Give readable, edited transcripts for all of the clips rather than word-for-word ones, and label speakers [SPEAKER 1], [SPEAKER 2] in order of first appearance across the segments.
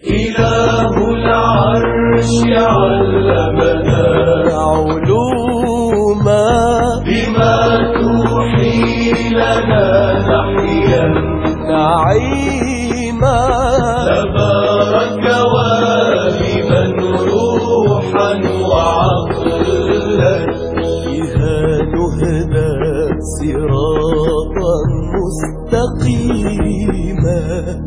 [SPEAKER 1] إله العرش علمنا علوما بما توحي لنا نحيا نعيما تبارك والبا روحا وعقلا بها نهدى صراطا مستقيما.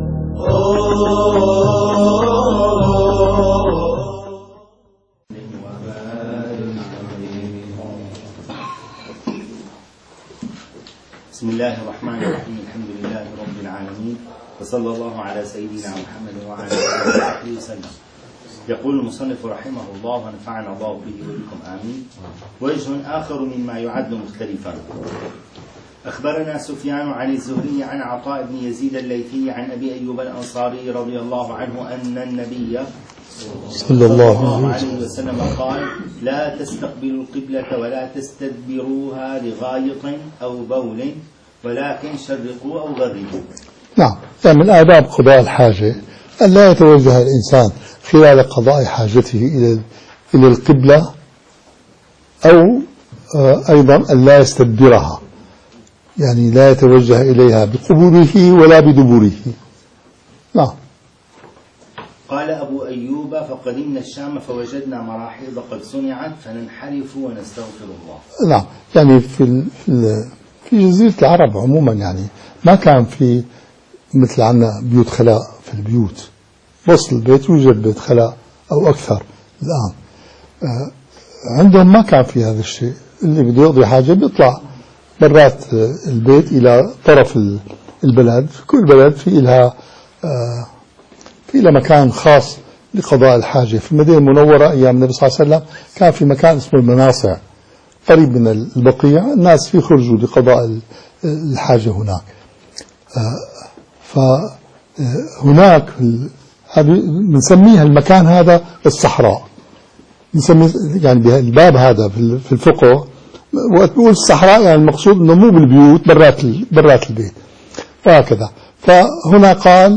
[SPEAKER 2] بسم الله الرحمن الرحيم. الحمد لله رب العالمين، وصلى الله على سيدنا محمد وعلى آله وصحبه وسلم. يقول المصنف رحمه الله ونفعنا الله به وبكم آمين. وجه آخر مما يعد مختلفا. أخبرنا سفيان عن الزهري عن عطاء بن يزيد الليثي عن أبي أيوب الأنصاري رضي الله عنه أن النبي صلى الله عليه وسلم قال: لا تستقبلوا القبلة ولا تستدبروها لغائط أو بول ولكن شرقوا أو غربوا.
[SPEAKER 3] نعم، يعني من آداب قضاء الحاجة أن لا يتوجه الإنسان خلال قضاء حاجته إلى القبلة، أو أيضا أن لا يستدبرها، يعني لا يتوجه إليها بقبوله ولا بدبره. نعم.
[SPEAKER 2] قال أبو أيوب: فقدمنا الشام فوجدنا مراحيض قد صنعت فننحرف ونستغفر الله.
[SPEAKER 3] نعم، يعني في جزيرة العرب عموما يعني ما كان في مثل عنا بيوت خلاء في البيوت، وسط البيت يوجد بيت خلاء أو أكثر. الآن عندهم ما كان في هذا الشيء، اللي بده يقضي حاجة بيطلع برات البيت إلى طرف البلد. كل بلد في لها مكان خاص لقضاء الحاجة. في المدينة المنورة أيام النبي صلى الله عليه وسلم كان في مكان اسمه المناصع قريب من البقيع، الناس في خرجوا لقضاء الحاجة هناك. فهناك بنسميها المكان هذا الصحراء، نسميه يعني الباب هذا في الفقه وقت بيقول الصحراء يعني المقصود انه مو بالبيوت، برات البيت وهكذا. فهنا قال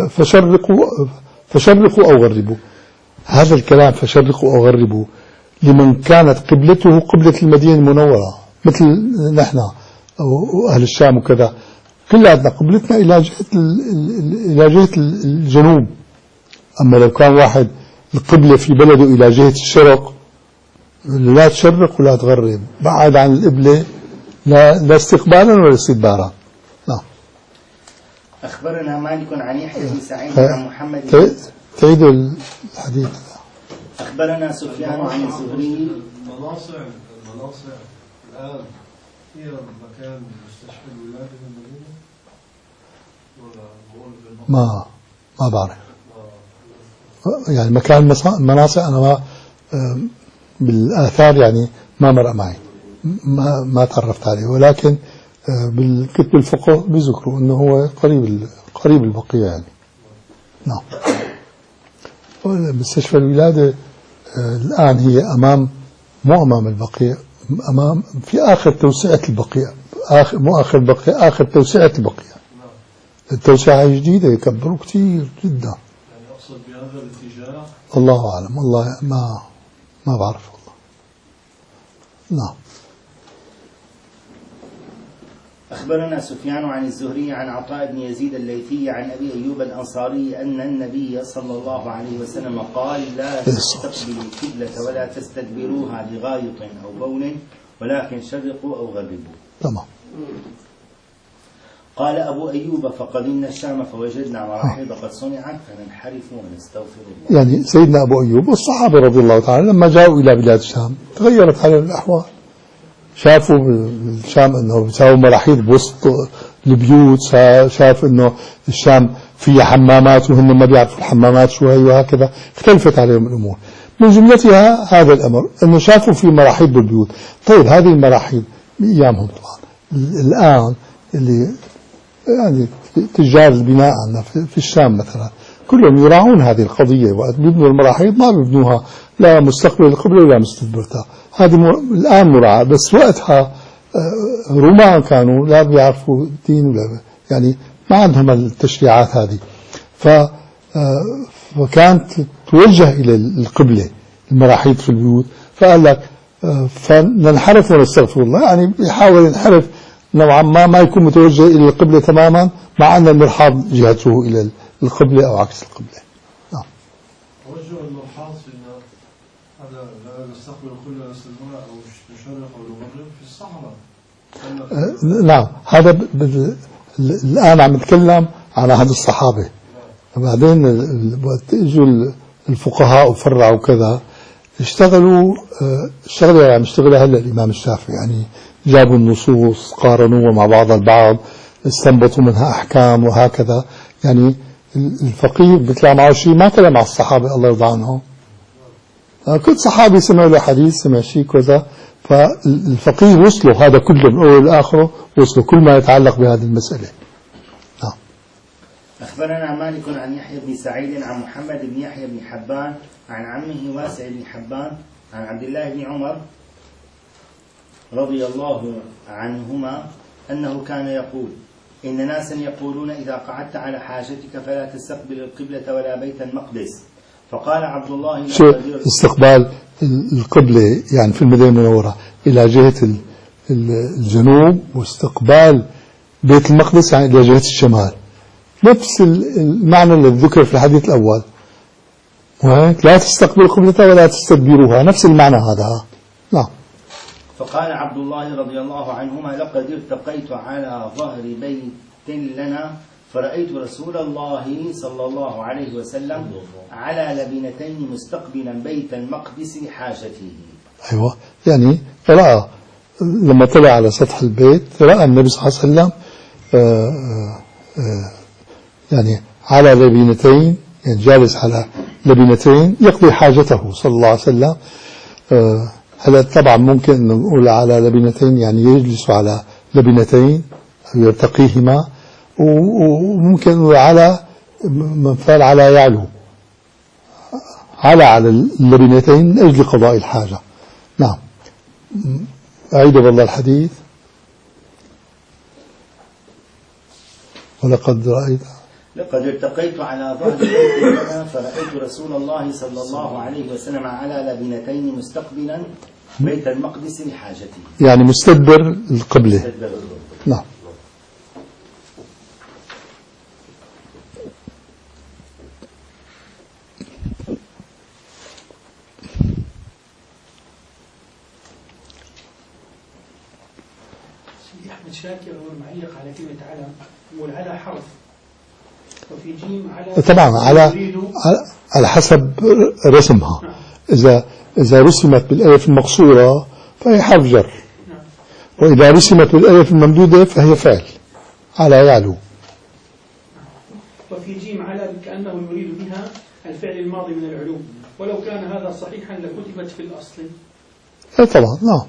[SPEAKER 3] فشرقوا او غربوا. هذا الكلام فشرقوا او غربوا لمن كانت قبلته قبلة المدينة المنورة، مثل نحن او اهل الشام وكذا، كلنا قبلتنا الى جهة الجنوب. اما لو كان واحد القبلة في بلده الى جهة الشرق، لا تشرق ولا تغرب، بعد عن القبلة لا استقبالا ولا استدبارا. نعم.
[SPEAKER 2] أخبرنا مالك عن يحيى بن سعيد عن محمد
[SPEAKER 3] تعيد الحديث.
[SPEAKER 2] أخبرنا سفيان عن الزهري.
[SPEAKER 4] المناصع الآن هي مكان مستشفى الولادة في المدينة ولا
[SPEAKER 3] ما بعرف يعني مكان مناصع. أنا ما بالآثار يعني ما مر معي، ما تعرفت عليه، ولكن بالكتب الفقه بيذكروا انه هو قريب البقيع يعني. نعم. مستشفى الولادة الآن هي مو أمام البقيع، في آخر توسعة البقيع، آخر توسعة البقيع. التوسعة جديدة يكبروا كتير جدا.
[SPEAKER 4] يعني أقصد بهذا الاتجاه.
[SPEAKER 3] الله أعلم، والله ما بعرف والله. نعم.
[SPEAKER 2] أخبرنا سفيان عن الزهري عن عطاء بن يزيد الليثي عن أبي أيوب الأنصاري أن النبي صلى الله عليه وسلم قال: لا تستقبلوا القبلة ولا تستدبروها لغائط أو بول ولكن شرقوا أو غربوا.
[SPEAKER 3] تمام.
[SPEAKER 2] قال أبو أيوب: فقدمنا الشام فوجدنا مراحيض قد صنعت فننحرف ونستغفر الله.
[SPEAKER 3] يعني سيدنا أبو أيوب والصحابة رضي الله تعالى لما جاءوا إلى بلاد الشام تغيرت عليهم الأحوال، شافوا بالشام أنه بيساووا مراحيض بوسط البيوت، شاف أنه الشام فيها حمامات وهم ما بيعرفوا الحمامات شو هي، وهكذا اختلفت عليهم الأمور. من جملتها هذا الأمر أنه شافوا في مراحيض بالبيوت. طيب هذه المراحيض بأيامهم طبعا، الآن اللي يعني تجار البناء عندنا في الشام مثلا كلهم يراعون هذه القضية، وقت بيبنوا المراحيض ما بيبنوها لا مستقبل القبلة ولا مستدبرتها. هذه الآن مراعاة، بس وقتها رومان كانوا لا بيعرفوا الدين ولا يعني ما عندهم التشريعات هذه. وكانت توجه إلى القبلة المراحيض في البيوت، فقال لك فننحرف ونستغفر الله، يعني يحاول ينحرف نوعا ما يكون متوجه إلى القبلة تماما، مع أن المرحاض جهته إلى القبلة أو عكس القبلة.
[SPEAKER 4] توجه المرحاض في هذا لا نستقبل القبلة نستدبرها أو الشرق أو المغرب في الصحراء.
[SPEAKER 3] نعم، هذا الآن عم نتكلم على هذا الصحابة. بعدين وقت اجوا الفقهاء وفرعوا كذا، اشتغلوا يعني اشتغلها هلا الإمام الشافعي، يعني جابوا النصوص قارنوها مع بعض البعض، استنبطوا منها أحكام وهكذا. يعني الفقيه بيطلع معه شيء ما طلع مع الصحابة الله يرضى عنهم. كل صحابي سمع له حديث، سمع شيء كذا، فالفقيه وصلوا هذا كله من أول لآخره، وصلوا كل ما يتعلق بهذه المسألة.
[SPEAKER 2] أخبرنا مالك عن يحيى بن سعيد عن محمد بن يحيى بن حبان عن عمه واسع بن حبان عن عبد الله بن عمر رضي الله عنهما أنه كان يقول: إن ناسا يقولون إذا قعدت على حاجتك فلا تستقبل القبلة ولا بيت المقدس. فقال عبد الله:
[SPEAKER 3] استقبال القبلة يعني في المدينة المنورة إلى جهة الجنوب، واستقبال بيت المقدس يعني إلى جهة الشمال، نفس المعنى الذي ذكر في الحديث الأول، وهيك لا تستقبل القبلة ولا تستدبروها، نفس المعنى هذا. نعم.
[SPEAKER 2] فقال عبد الله رضي الله عنهما: لقد ارتقيت على ظهر بيت لنا فرأيت رسول الله صلى الله عليه وسلم على لبنتين مستقبلا بيت المقدس لحاجته.
[SPEAKER 3] أيوة، يعني رأى لما طلع على سطح البيت رأى النبي صلى الله عليه وسلم يعني على لبنتين، يعني جالس على لبنتين يقضي حاجته صلى الله عليه وسلم. هلا طبعا ممكن نقول على لبنتين يعني يجلس على لبنتين أو يرتقيهما، وممكن على منفعل على يعلو على اللبنتين من أجل قضاء الحاجة. نعم. أعيد والله الحديث: ولقد رأيت
[SPEAKER 2] لقد ارتقيت على ظهر بيت لنا فرأيت رسول الله صلى الله عليه وسلم على لبنتين مستقبلا بيت المقدس لحاجته،
[SPEAKER 3] يعني مستدبر القبلة. نعم.
[SPEAKER 5] أحمد شاكر هو المعلق على كلمة على، والعلى حرف، وفي جيم على
[SPEAKER 3] طبعا على حسب رسمها. إذا رسمت بالألف المقصورة فهي حرف جر، وإذا رسمت بالألف الممدودة فهي فعل على يعلو.
[SPEAKER 5] وفي جيم على كأنه يريد بها الفعل الماضي من العلو، ولو كان هذا صحيحا لكتبت في الأصل.
[SPEAKER 3] طبعا. نعم.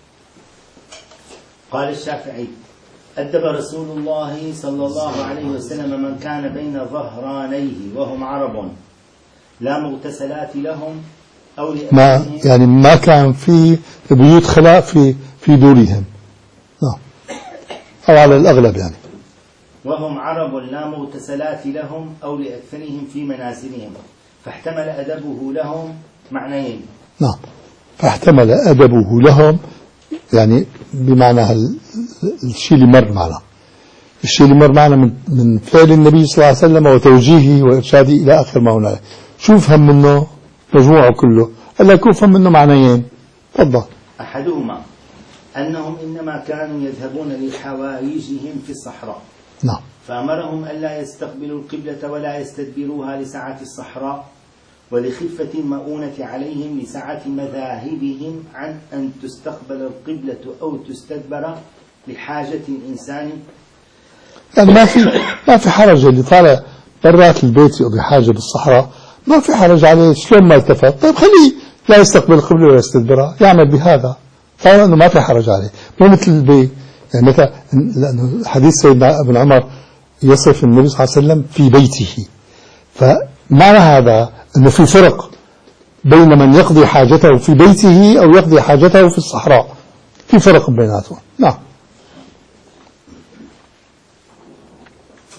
[SPEAKER 2] قال الشافعي: أدب رسول الله صلى الله عليه وسلم من كان بين ظهرانيه وهم عرب لا مغتسلات لهم أو لأهلهم،
[SPEAKER 3] يعني ما كان في بيوت خلاء في دورهم. نعم. أو على الأغلب يعني.
[SPEAKER 2] وهم عرب لا مغتسلات لهم أو لأكثرهم في منازلهم، فاحتمل أدبه لهم معنيين.
[SPEAKER 3] نعم. فاحتمل أدبه لهم يعني بمعنى الشيء اللي مر معنا، الشيء اللي مر معنا من فعل النبي صلى الله عليه وسلم وتوجيهه وإرشاده إلى آخر ما هنالك. شو فهم منه مجموعه كله؟ قال لك فهم منه معنيين. تفضل.
[SPEAKER 2] أحدهما أنهم إنما كانوا يذهبون لحوائجهم في الصحراء.
[SPEAKER 3] نعم.
[SPEAKER 2] فأمرهم ألا يستقبلوا القبلة ولا يستدبروها لسعة الصحراء ولخفة المؤونة عليهم لسعة مذاهبهم عن أن تستقبل القبلة أو تستدبر لحاجة الإنسان.
[SPEAKER 3] يعني ما في حرج اللي طالع برات البيت يقضي حاجة بالصحراء، ما في حرج عليه شلون ما التفت. طيب خليه لا يستقبل القبلة ولا يستدبرها، يعمل بهذا طبعا أنه ما في حرج عليه. مو مثل البيت يعني مثلا، لأنه حديث سيدنا ابن عمر يصف النبي صلى الله عليه وسلم في بيته، فمعنى هذا أنه في فرق بين من يقضي حاجته في بيته أو يقضي حاجته في الصحراء، في فرق بيناتهم. نعم.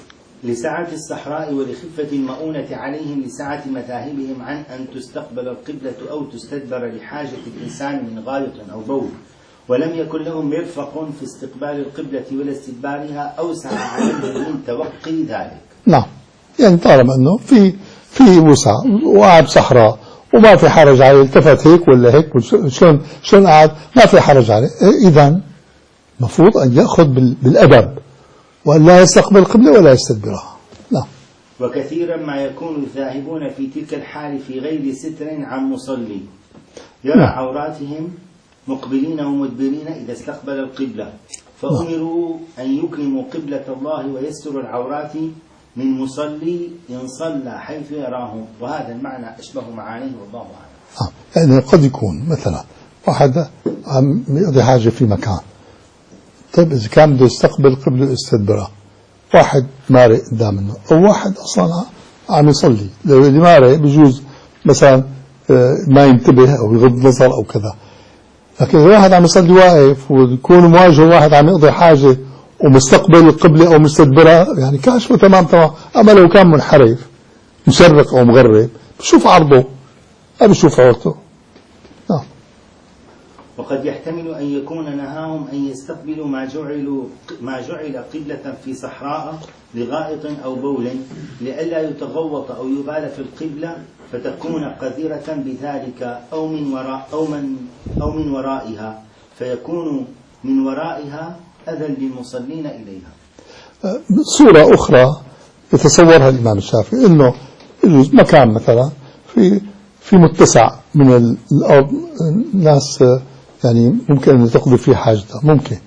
[SPEAKER 2] لسعة الصحراء ولخفة المؤونة عليهم لسعة مذاهبهم عن أن تستقبل القبلة أو تستدبر لحاجة الإنسان من غائط أو بول، ولم يكن لهم مرفق في استقبال القبلة ولا استدبارها أوسع عليهم من توقي ذلك.
[SPEAKER 3] نعم، يعني طالما أنه في وسع وقاعد صحراء وما في حرج عليه، التفت هيك ولا هيك شلون قاعد ما في حرج عليه، إذن مفروض أن يأخذ بالأدب وأن لا يستقبل القبلة ولا يستدبرها. نعم.
[SPEAKER 2] وكثيرا ما يكون الذاهبون في تلك الحال في غير ستر عن مصلي يرى
[SPEAKER 3] نعم.
[SPEAKER 2] عوراتهم مقبلين ومدبرين إذا استقبل القبلة، فأمروا أن يكرموا قبلة الله ويستروا العورات من مصلي إن صلى حيث يراهم، وهذا المعنى أشبه معانيه والله أعلم.
[SPEAKER 3] يعني قد يكون مثلا واحد عم يقضي حاجة في مكان، طيب إذا كان بده يستقبل قبل استدبره، واحد مارق قدام منه أو واحد أصلا عم يصلي، لو اللي مارق بجوز مثلا ما ينتبه أو يغض نظر أو كذا، لكن إذا واحد عم يصلي واقف ويكون مواجه واحد عم يقضي حاجة ومستقبل القبلة أو مستدبرها، يعني كاشفه تمام. أما لو كان منحرف مشرق أو مغرب بشوف عرضه ما بشوف عورته. نعم.
[SPEAKER 2] وقد يحتمل أن يكون نهاهم أن يستقبلوا ما جعل قبلة في صحراء لغائط أو بول لئلا يتغوط أو يبال في القبلة فتكون قذرة بذلك أو من ورائها، فيكون من ورائها أذى للمصلين إليها.
[SPEAKER 3] صورة أخرى يتصورها الإمام الشافعي إنه يجوز مكان مثلا في متسع من الأرض، الناس يعني ممكن أن تقضي فيه حاجتها، ممكن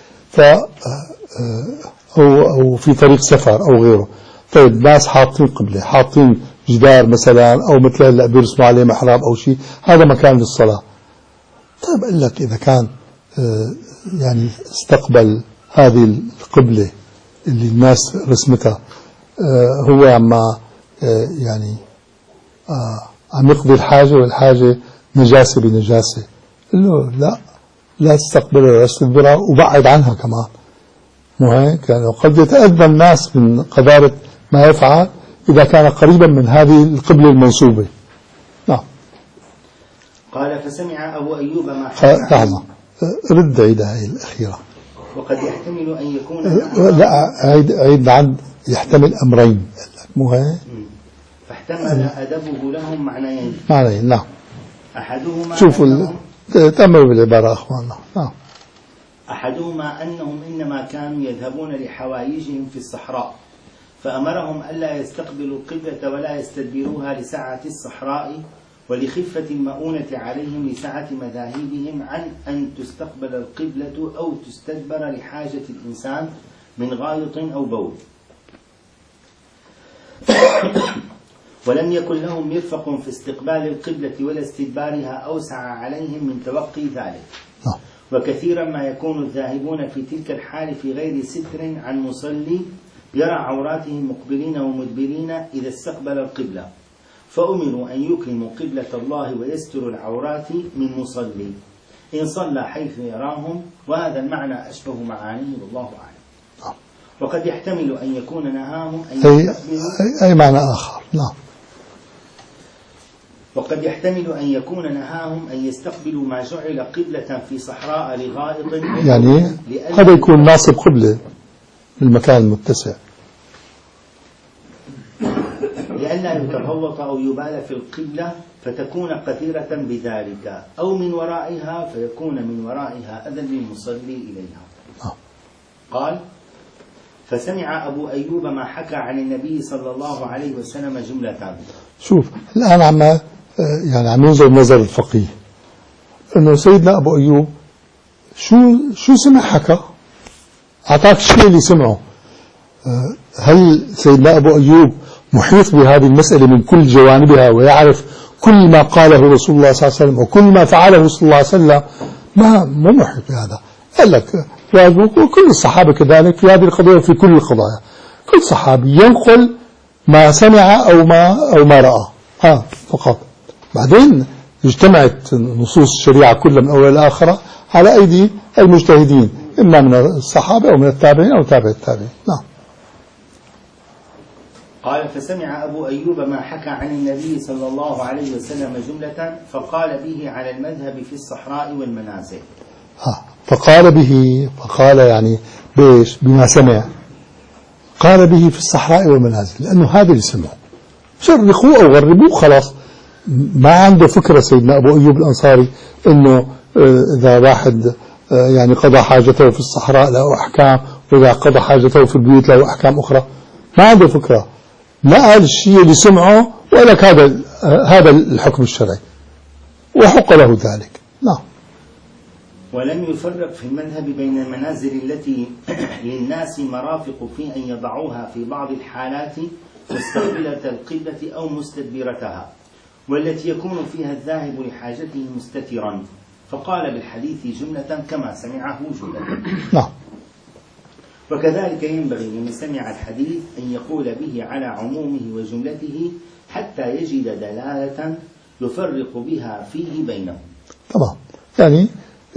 [SPEAKER 3] أو في طريق سفر أو غيره. طيب ناس حاطين قبلة، حاطين جدار مثلا أو مثل اللي بيرسموا عليه محراب أو شيء، هذا مكان للصلاة. طيب قال لك إذا كان يعني استقبل هذه القبلة اللي الناس رسمتها هو يعني عم يقضي الحاجة والحاجة نجاسة بنجاسة، قال له لا تستقبلها ولا تستدبرها وبعد عنها كمان، مو هيك؟ يعني قد يتأذى الناس من قذارة ما يفعل إذا كان قريبا من هذه القبلة المنصوبة. نعم.
[SPEAKER 2] قال فسمع أبو أيوب ما
[SPEAKER 3] لحظة رد عيدها هي الأخيرة.
[SPEAKER 2] وقد يحتمل أن يكون
[SPEAKER 3] لا عيد عند يحتمل أمرين، مو هيك؟
[SPEAKER 2] فاحتمل أدبه لهم معنيين.
[SPEAKER 3] نعم.
[SPEAKER 2] أحدهما
[SPEAKER 3] شوفوا تأملوا بالعبارة أخواننا. نعم.
[SPEAKER 2] أحدهما أنهم إنما كانوا يذهبون لحوايجهم في الصحراء، فأمرهم ألا يستقبلوا القبلة ولا يستدبروها لسعة الصحراء ولخفة المؤونة عليهم لسعة مذاهبهم عن أن تستقبل القبلة أو تستدبر لحاجة الإنسان من غائط أو بول. ولم يكن لهم مرفق في استقبال القبلة ولا استدبارها أوسع عليهم من توقي ذلك. وكثيرا ما يكون الذاهبون في تلك الحال في غير ستر عن مصلي يرى عوراتهم مقبلين ومدبرين إذا استقبل القبلة، فأمروا أن يكرموا قبلة الله ويستروا العورات من مصلي إن صلى حيث يراهم، وهذا المعنى أشبه معانيه والله أعلم. وقد يحتمل أن يكون نهاهم أن يستقبلوا
[SPEAKER 3] أي معنى آخر. نعم.
[SPEAKER 2] وقد يحتمل أن يكون نهاهم أن يستقبلوا ما جعل قبلة في صحراء لغائط،
[SPEAKER 3] يعني هذا يكون ناصب قبلة بالمكان المتسع
[SPEAKER 2] لئلا يتغوط أو يبال في القبلة فتكون قثيرة بذلك، أو من ورائها فيكون من ورائها أذى للمصلي إليها. قال فسمع أبو أيوب ما حكى عن النبي صلى الله عليه وسلم جملة.
[SPEAKER 3] شوف الآن عم ينظر نظر الفقيه أنه سيدنا أبو أيوب شو سمع حكى، أعطاك الشيء اللي سمعه. هل سيدنا أبو أيوب محيط بهذه المسألة من كل جوانبها ويعرف كل ما قاله رسول الله صلى الله عليه وسلم وكل ما فعله صلى الله عليه وسلم؟ مو محيط بهذا. قال لك وكل الصحابة كذلك في هذه القضية وفي كل القضايا، كل صحابي ينقل ما سمع أو ما رأى فقط. بعدين اجتمعت نصوص الشريعة كلها من أول الآخرة على أيدي المجتهدين، إما من الصحابة أو من التابعين أو تابع التابعين. نعم.
[SPEAKER 2] قال فسمع أبو أيوب ما حكى عن النبي صلى الله عليه وسلم جملة فقال به على المذهب في الصحراء والمنازل.
[SPEAKER 3] فقال يعني بيش بما سمع، قال به في الصحراء والمنازل، لأنه هذا اللي سمعه. شرخوه أو غربوه خلاص، ما عنده فكرة سيدنا أبو أيوب الأنصاري أنه إذا واحد يعني قضى حاجته في الصحراء له أحكام، وإذا قضى حاجته في البيوت له أحكام أخرى. ما عنده فكرة، لا قال الشيء اللي سمعه ولك هذا الحكم الشرعي وحق له ذلك. نعم.
[SPEAKER 2] ولم يفرق في المذهب بين المنازل التي للناس مرافق في أن يضعوها في بعض الحالات مستقبلة القبلة أو مستدبرتها، والتي يكون فيها الذاهب لحاجته مستترا، فقال بالحديث جملة كما سمعه جملة.
[SPEAKER 3] نعم.
[SPEAKER 2] وكذلك ينبغي لمن سمع الحديث أن يقول به على عمومه وجملته حتى يجد دلالة يفرق بها فيه بينهم.
[SPEAKER 3] طبعا يعني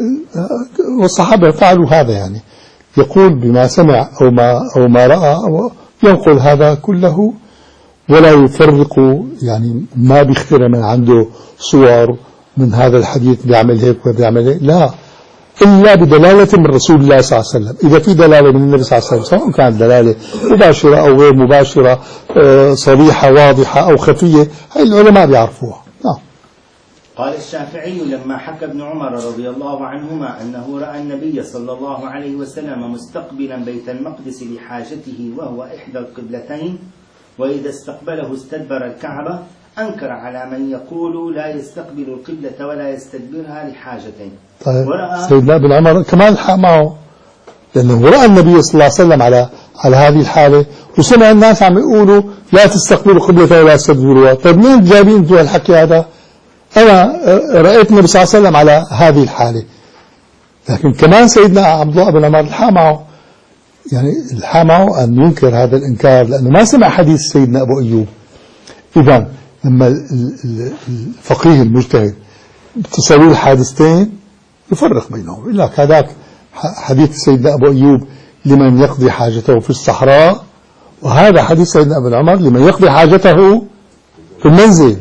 [SPEAKER 3] والصحابة فعلوا هذا، يعني يقول بما سمع أو ما رأى ينقل هذا كله ولا يفرق، يعني ما بيخترع من عنده صور من هذا الحديث بيعمل هيك وبيعمل هيك، لا، إلا بدلالة من رسول الله صلى الله عليه وسلم. إذا في دلالة من النبي صلى الله عليه وسلم سواء كانت دلالة مباشرة أو غير مباشرة، صريحة واضحة أو خفية، هاي العلماء بيعرفوها.
[SPEAKER 2] قال الشافعي لما حكى ابن عمر رضي الله عنهما أنه رأى النبي صلى الله عليه وسلم مستقبلا بيت المقدس لحاجته وهو إحدى القبلتين، وإذا استقبله استدبر الكعبة، أنكر على من يقول لا يستقبل القبلة ولا يستدبرها لحاجته.
[SPEAKER 3] طيب سيدنا ابن عمر كمان الحق معه، لأنه رأى النبي صلى الله عليه وسلم على هذه الحالة، وسمع الناس عم يقولوا لا تستقبلوا القبلة ولا تستدبروها. طيب منين جايبين انتوا الحكي هذا؟ أنا رأيت النبي صلى الله عليه وسلم على هذه الحالة. لكن كمان سيدنا عبد الله بن عمر الحق معه، يعني الحق معه أن ينكر هذا الإنكار لأنه ما سمع حديث سيدنا أبو أيوب. إذن لما الفقيه المجتهد تساوي الحادثتين يفرق بينهم، يقول لك هذاك حديث سيدنا أبو أيوب لمن يقضي حاجته في الصحراء، وهذا حديث سيدنا ابن عمر لمن يقضي حاجته في المنزل.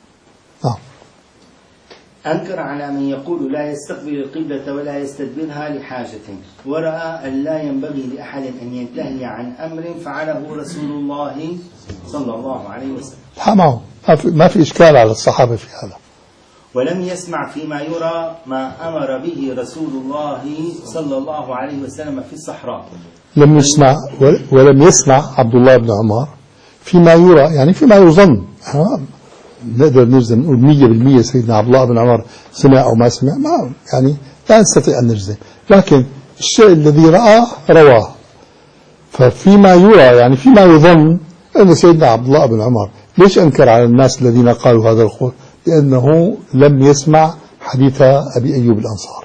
[SPEAKER 2] أنكر على من يقول لا يستقبل القبلة ولا يستدبرها لحاجته، ورأى أن لا ينبغي لأحد أن ينتهي عن أمر فعله رسول الله صلى الله عليه وسلم.
[SPEAKER 3] حماه ما في إشكال على الصحابة في هذا.
[SPEAKER 2] ولم يسمع فيما يرى ما أمر به رسول الله صلى الله عليه وسلم في الصحراء.
[SPEAKER 3] لم يسمع ولم يسمع عبد الله بن عمر فيما يرى، يعني فيما يظن. نقدر نجزم نقول 100% سيدنا عبد الله بن عمر سمع أو ما سمع، ما يعني لا نستطيع أن نجزم، لكن الشيء الذي رأى رواه. ففيما يرى يعني فيما يظن أن سيدنا عبد الله بن عمر ليش أنكر على الناس الذين قالوا هذا القول؟ لأنه لم يسمع حديث أبي أيوب الأنصاري.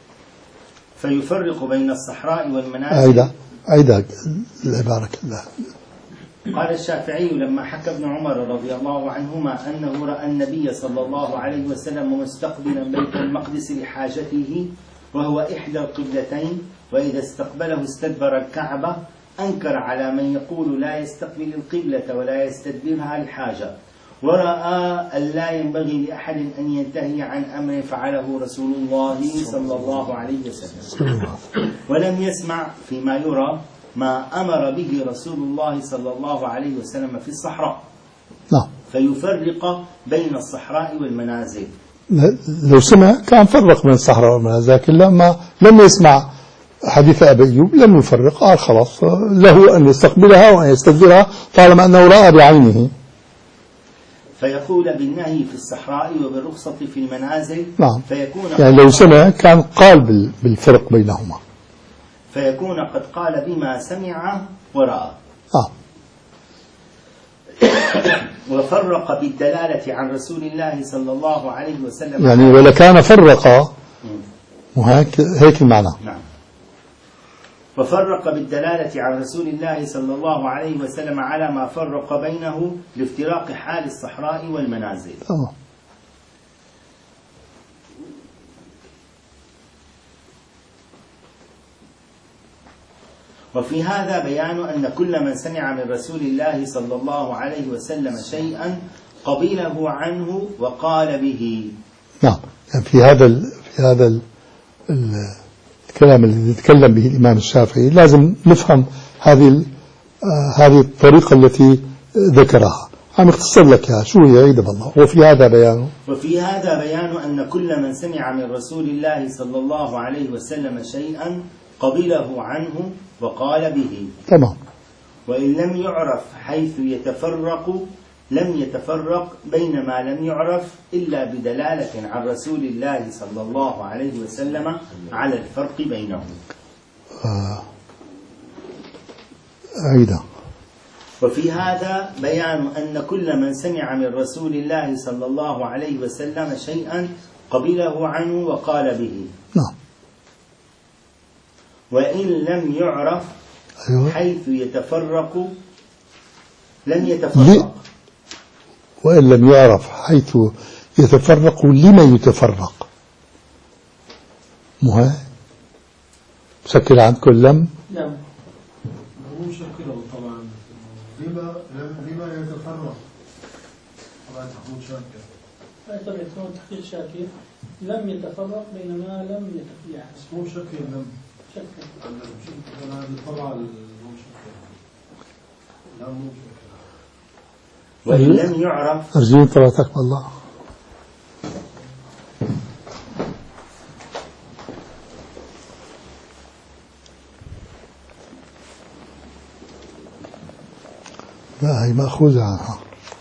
[SPEAKER 2] فيفرق بين الصحراء والمنازل.
[SPEAKER 3] أيضا العبارة كلها.
[SPEAKER 2] قال الشافعي لما حكى ابن عمر رضي الله عنهما أنه رأى النبي صلى الله عليه وسلم مستقبلا بيت المقدس لحاجته وهو إحدى القبلتين، وإذا استقبله استدبر الكعبة، أنكر على من يقول لا يستقبل القبلة ولا يستدبرها لحاجة، ورأى أن لا ينبغي لأحد أن ينتهي عن أمر فعله رسول الله صلى الله عليه وسلم. ولم يسمع فيما يرى ما أمر به رسول الله صلى الله عليه وسلم في الصحراء.
[SPEAKER 3] نعم.
[SPEAKER 2] فيفرق بين الصحراء والمنازل.
[SPEAKER 3] لو سمع كان فرق بين الصحراء والمنازل، لكن لما لم يسمع حديث أبي أيوب لم يفرق، قال خلاص له أن يستقبلها وأن يستدبرها طالما أنه رأى بعينه.
[SPEAKER 2] فيقول بالنهي في الصحراء وبالرخصة في المنازل.
[SPEAKER 3] نعم.
[SPEAKER 2] فيكون
[SPEAKER 3] يعني لو سمع كان قال بالفرق بينهما،
[SPEAKER 2] فيكون قد قال بما سمع ورأى. وفرق بالدلالة عن رسول الله صلى الله عليه وسلم،
[SPEAKER 3] يعني ولكان فرق، وهيك المعنى.
[SPEAKER 2] نعم. وفرق بالدلالة عن رسول الله صلى الله عليه وسلم على ما فرق بينه لافتراق حال الصحراء والمنازل. وفي هذا بيان أن كل من سمع من رسول الله صلى الله عليه وسلم شيئا قبله عنه وقال به.
[SPEAKER 3] نعم، يعني في هذا الكلام الذي يتكلم به الإمام الشافعي لازم نفهم هذه الطريقة التي ذكرها. عم يختصر لك يا شو هي عيد بالله. وفي هذا بيان
[SPEAKER 2] أن كل من سمع من رسول الله صلى الله عليه وسلم شيئا قبله عنه وقال به.
[SPEAKER 3] تمام.
[SPEAKER 2] وإن لم يعرف حيث لم يتفرق بين ما لم يعرف إلا بدلالة عن رسول الله صلى الله عليه وسلم على الفرق بينهم.
[SPEAKER 3] عيدا.
[SPEAKER 2] وفي هذا بيان أن كل من سمع من رسول الله صلى الله عليه وسلم شيئا قبله عنه وقال به.
[SPEAKER 3] نعم.
[SPEAKER 2] وإن لم يعرف حيث لم يتفرق.
[SPEAKER 3] وإن لم يعرف حيث يتفرق لما يتفرق. مو شكل عندكم لم؟
[SPEAKER 5] نعم.
[SPEAKER 4] مو شكله طبعا. لما يتفرق. طبعا تحمود شاكر.
[SPEAKER 5] أي طبعا يكون تحقيق شاكر. لم يتفرق بينما لم يتفرق.
[SPEAKER 4] مو شكل لم.
[SPEAKER 5] شكل.
[SPEAKER 4] أنا طبعا مو شكل. لا مو شكل.
[SPEAKER 2] وإن لم يعرف.
[SPEAKER 3] أرجين طلعتك بالله. لا هي مأخوذة عنها.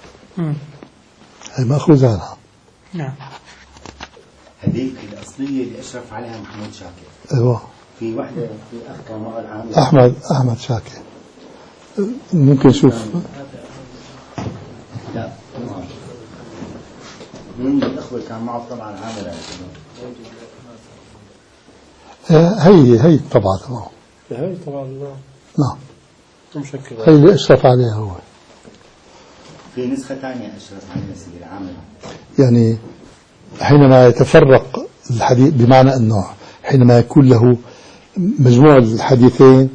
[SPEAKER 3] هي مأخوذة عنها.
[SPEAKER 5] نعم.
[SPEAKER 2] هذيك الأصلية اللي أشرف عليها محمود شاكر.
[SPEAKER 3] أيوة.
[SPEAKER 2] في واحدة في أخ معه العامل.
[SPEAKER 3] أحمد شاكر. ممكن نشوف.
[SPEAKER 2] لا. من الأخوة كان معه طبعا عامل.
[SPEAKER 3] هي طبعا معه.
[SPEAKER 4] هي طبعا لا.
[SPEAKER 3] نعم.
[SPEAKER 4] مشكلة.
[SPEAKER 3] هي اللي أشرف عليها هو.
[SPEAKER 2] في نسخة ثانية أشرف عليها سيد العامل.
[SPEAKER 3] يعني حينما يتفرق الحديث بمعنى أنه حينما يكون له مجموع الحديثين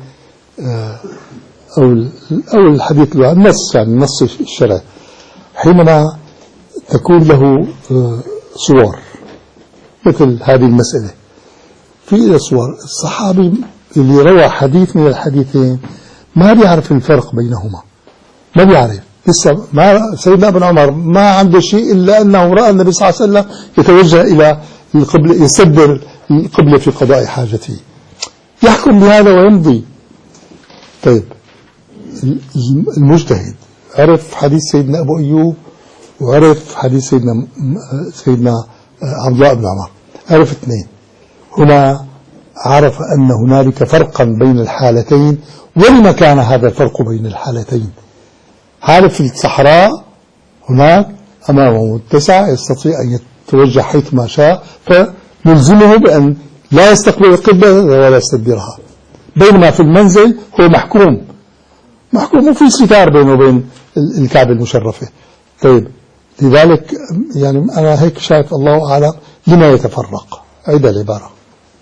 [SPEAKER 3] أو الحديث النص يعني النص الشرعي حينما تكون له صور مثل هذه المسألة في صور. الصحابي اللي روى حديث من الحديثين ما بيعرف الفرق بينهما، ما بيعرف لسه. ما سيدنا ابن عمر ما عنده شيء إلا أنه رأى النبي صلى الله عليه وسلم يتوجه إلى القبلة، يستدبر القبلة في قضاء حاجته، يحكم بهذا ويمضي. طيب المجتهد عرف حديث سيدنا أبو أيوب وعرف حديث سيدنا عبد الله بن عمر، عرف اثنين. هنا عرف أن هنالك فرقا بين الحالتين. ولما كان هذا الفرق بين الحالتين؟ حالة في الصحراء هناك أمامه متسع يستطيع أن يتوجه حيث ما شاء، فنلزمه بأن لا يستقبل القبلة ولا يستدبرها. بينما في المنزل هو محكوم وفي ستار بينه وبين الكعبة المشرفة. طيب لذلك يعني أنا هيك شايف الله أعلم لما يتفرق. عيد العبارة.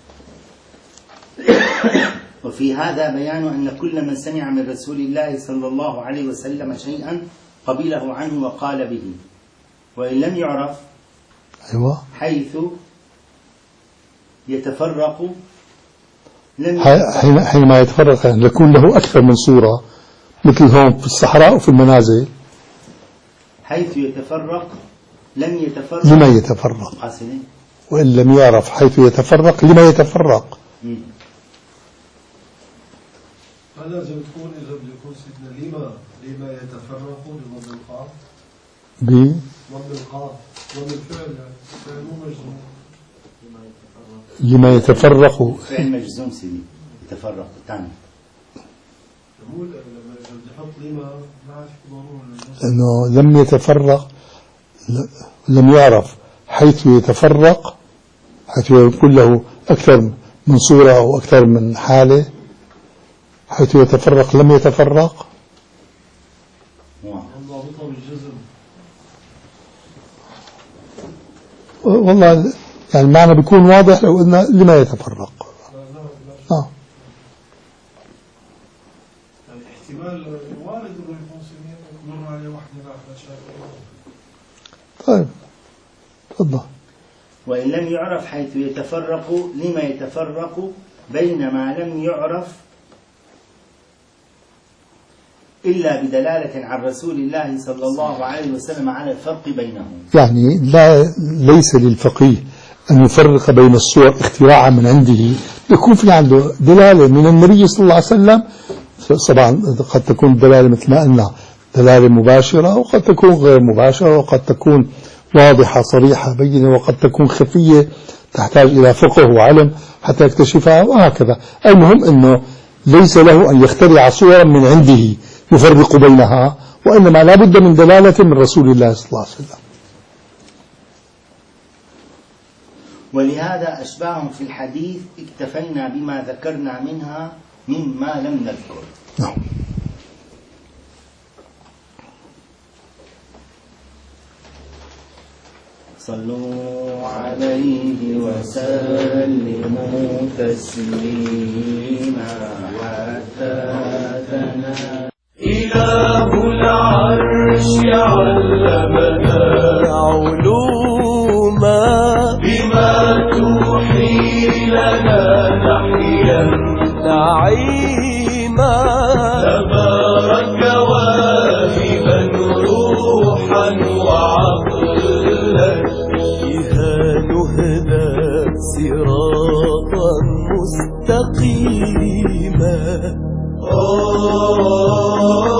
[SPEAKER 2] وفي هذا بيان أن كل من سمع من رسول الله صلى الله عليه وسلم شيئا قبله عنه وقال به. وإن لم يعرف
[SPEAKER 3] أيوة.
[SPEAKER 2] حيث يتفرق
[SPEAKER 3] حينما يتفرق يعني يكون له أكثر من صورة مثل هون في الصحراء وفي المنازل.
[SPEAKER 2] حيث يتفرق
[SPEAKER 3] لما يتفرق. وإن لم يعرف حيث يتفرق لما يتفرق.
[SPEAKER 4] هذا لازم تكون إذا بده يكون سيدنا لما يتفرق بضم القاف. ضم القاف ضم الفعل يعني مو مجزوم.
[SPEAKER 3] لما يتفرق
[SPEAKER 2] فعل مجزوم سيدي يتفرق ثاني.
[SPEAKER 4] مو لما بدي احط لما ما عاد ضروري
[SPEAKER 3] انه لم يتفرق لم يعرف حيث يتفرق حيث يكون له أكثر من صورة أو أكثر من حالة. حيث يتفرق لم يتفرق. والله يعني المعنى بيكون واضح لو قلنا لما يتفرق.
[SPEAKER 4] الوالد انه يكون سنين يمر عليه واحد من احمد شافعي.
[SPEAKER 3] طيب تفضل.
[SPEAKER 2] وإن لم يعرف حيث يتفرق لما يتفرق بينما لم يعرف إلا بدلالة عن رسول الله صلى الله عليه وسلم على الفرق بينهم. يعني
[SPEAKER 3] ليس للفقيه أن يفرق بين الصور اختراعا من عنده، يكون في عنده دلالة من النبي صلى الله عليه وسلم. طبعا قد تكون دلالة مثل ما قلنا دلالة مباشرة، وقد تكون غير مباشرة، وقد تكون واضحة صريحة بينة، وقد تكون خفية تحتاج إلى فقه وعلم حتى يكتشفها، وهكذا. المهم أنه ليس له أن يخترع صورا من عنده يفرق بينها، وإنما لا بد من دلالة من رسول الله صلى الله عليه وسلم.
[SPEAKER 2] ولهذا أشباههم في الحديث اكتفينا بما ذكرنا منها مما لم نذكر.
[SPEAKER 3] نعم.
[SPEAKER 2] صلوا عليه وسلموا تسليما حتى تنال. إله العرش علمنا علوما بما توحي لنا نحيا نعيما. تبارك واهبا روحا وعقلا بها نهدى صراطا مستقيما.